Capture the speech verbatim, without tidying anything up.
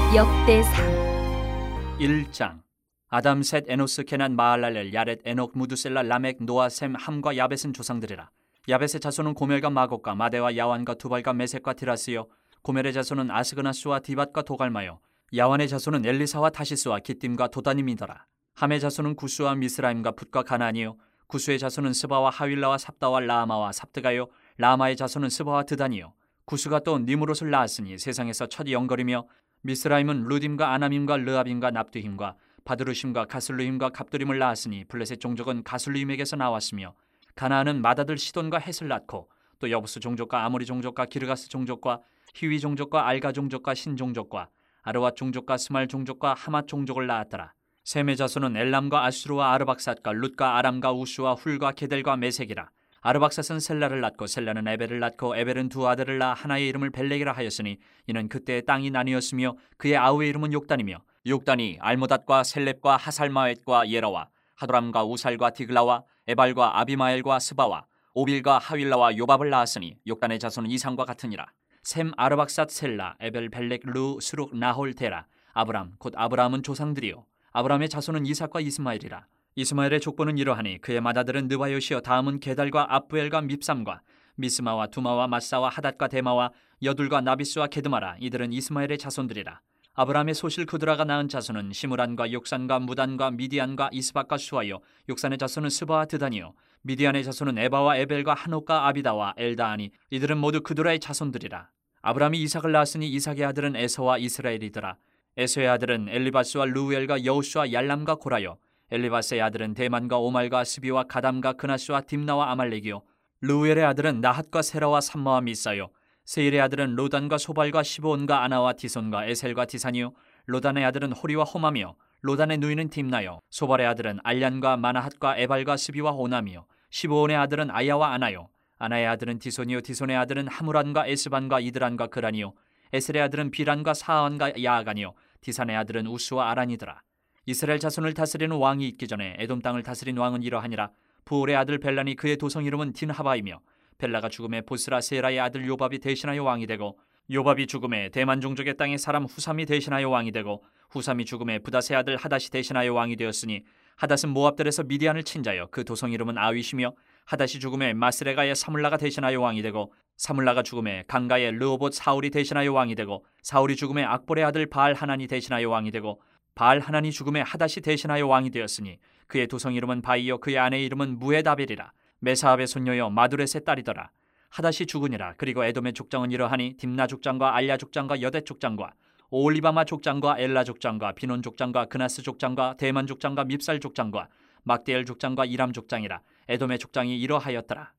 역대상 일 장. 아담, 셋, 에노스, 케난, 마할랄엘, 야렛, 에녹, 무두셀라, 라멕, 노아, 셈, 함과 야벳은 조상들이라. 야벳의 자손은 고멜과 마곡과 마대와 야완과 두발과 메섹과 디라스요, 고멜의 자손은 아스그나스와 디밧과 도갈마요, 야완의 자손은 엘리사와 다시스와 기띔과 도다님이더라. 함의 자손은 구스와 미스라임과 붓과 가나니요, 구스의 자손은 스바와 하윌라와 삽다와 라마와 삽드가요, 라마의 자손은 스바와 드다니요. 구스가 또 니무롯을 낳았으니 세상에서 첫 영거리며, 미스라임은 루딤과 아나밈과 르압임과 납두힘과 바드루심과 가슬루임과 갑두림을 낳았으니 블레셋 종족은 가슬루임에게서 나왔으며, 가나안은 마다들 시돈과 헷을 낳고 또 여부스 종족과 아모리 종족과 기르가스 종족과 히위 종족과 알가 종족과 신 종족과 아르왓 종족과 스말 종족과 하맛 종족을 낳았더라. 셈의 자손은 엘람과 아수르와 아르박삿과 룻과 아람과 우수와 훌과 게델과 메색이라. 아르박삿은 셀라를 낳고 셀라는 에벨을 낳고 에벨은 두 아들을 낳아 하나의 이름을 벨렉이라 하였으니 이는 그때의 땅이 나뉘었으며 그의 아우의 이름은 욕단이며, 욕단이 알모닷과 셀렙과 하살마웻과 예라와 하도람과 우살과 디글라와 에발과 아비마엘과 스바와 오빌과 하윌라와 요밥을 낳았으니 욕단의 자손은 이상과 같으니라. 셈, 아르박삿, 셀라, 에벨, 벨렉, 루, 스룩, 나홀, 데라. 아브람 곧 아브라함은 조상들이요, 아브라함의 자손은 이삭과 이스마엘이라. 이스마엘의 족보는 이러하니 그의 맏아들은 느바요시여, 다음은 게달과 압부엘과 밉삼과 미스마와 두마와 마사와 하닷과 데마와 여둘과 나비스와 게드마라. 이들은 이스마엘의 자손들이라. 아브라함의 소실 그드라가 낳은 자손은 시므란과 욕산과 무단과 미디안과 이스박과 수아요, 욕산의 자손은 스바와 드다니요, 미디안의 자손은 에바와 에벨과 한옥과 아비다와 엘다하니 이들은 모두 그드라의 자손들이라. 아브라함이 이삭을 낳았으니 이삭의 아들은 에서와 이스라엘이더라. 에서의 아들은 엘리바스와 루엘과 여우수와 얄람과 고라요, 엘리바스의 아들은 대만과 오말과 스비와 가담과 그나스와 딥나와 아말렉이요, 루엘의 아들은 나핫과 세라와 삼마와 미사요, 세일의 아들은 로단과 소발과 시브온과 아나와 디손과 에셀과 디산이요, 로단의 아들은 호리와 호맘이요, 로단의 누이는 딥나요, 소발의 아들은 알얀과 마나핫과 에발과 스비와 오남이요, 시브온의 아들은 아야와 아나요, 아나의 아들은 디손이요, 디손의 아들은 하무란과 에스반과 이드란과 그란이요, 에셀의 아들은 비란과 사안과 야아간이요, 디산의 아들은 우스와 아란이더라. 이스라엘 자손을 다스리는 왕이 있기 전에 에돔 땅을 다스린 왕은 이러하니라. 부올의 아들 벨란이 그의 도성 이름은 딘하바이며, 벨라가 죽음에 보스라 세라의 아들 요밥이 대신하여 왕이 되고, 요밥이 죽음에 대만 종족의 땅의 사람 후삼이 대신하여 왕이 되고, 후삼이 죽음에 부닷의 아들 하닷이 대신하여 왕이 되었으니, 하닷은 모압들에서 미디안을 친 자여 그 도성 이름은 아윗이며, 하닷이 죽음에 마스레가의 사물라가 대신하여 왕이 되고, 사물라가 죽음에 강가의 르호봇 사울이 대신하여 왕이 되고, 사울이 죽음에 악볼의 아들 바알 하난이 대신하여 왕이 되고, 바알 하난이 죽음에 하닷이 대신하여 왕이 되었으니 그의 도성 이름은 바이요 그의 아내의 이름은 무에다벨이라. 메사압의 손녀여 마두렛의 딸이더라. 하닷이 죽으니라. 그리고 에돔의 족장은 이러하니 딥나 족장과 알야 족장과 여댓 족장과 오올리바마 족장과 엘라 족장과 비논 족장과 그나스 족장과 대만 족장과 밉살 족장과 막디엘 족장과 이람 족장이라. 에돔의 족장이 이러하였더라.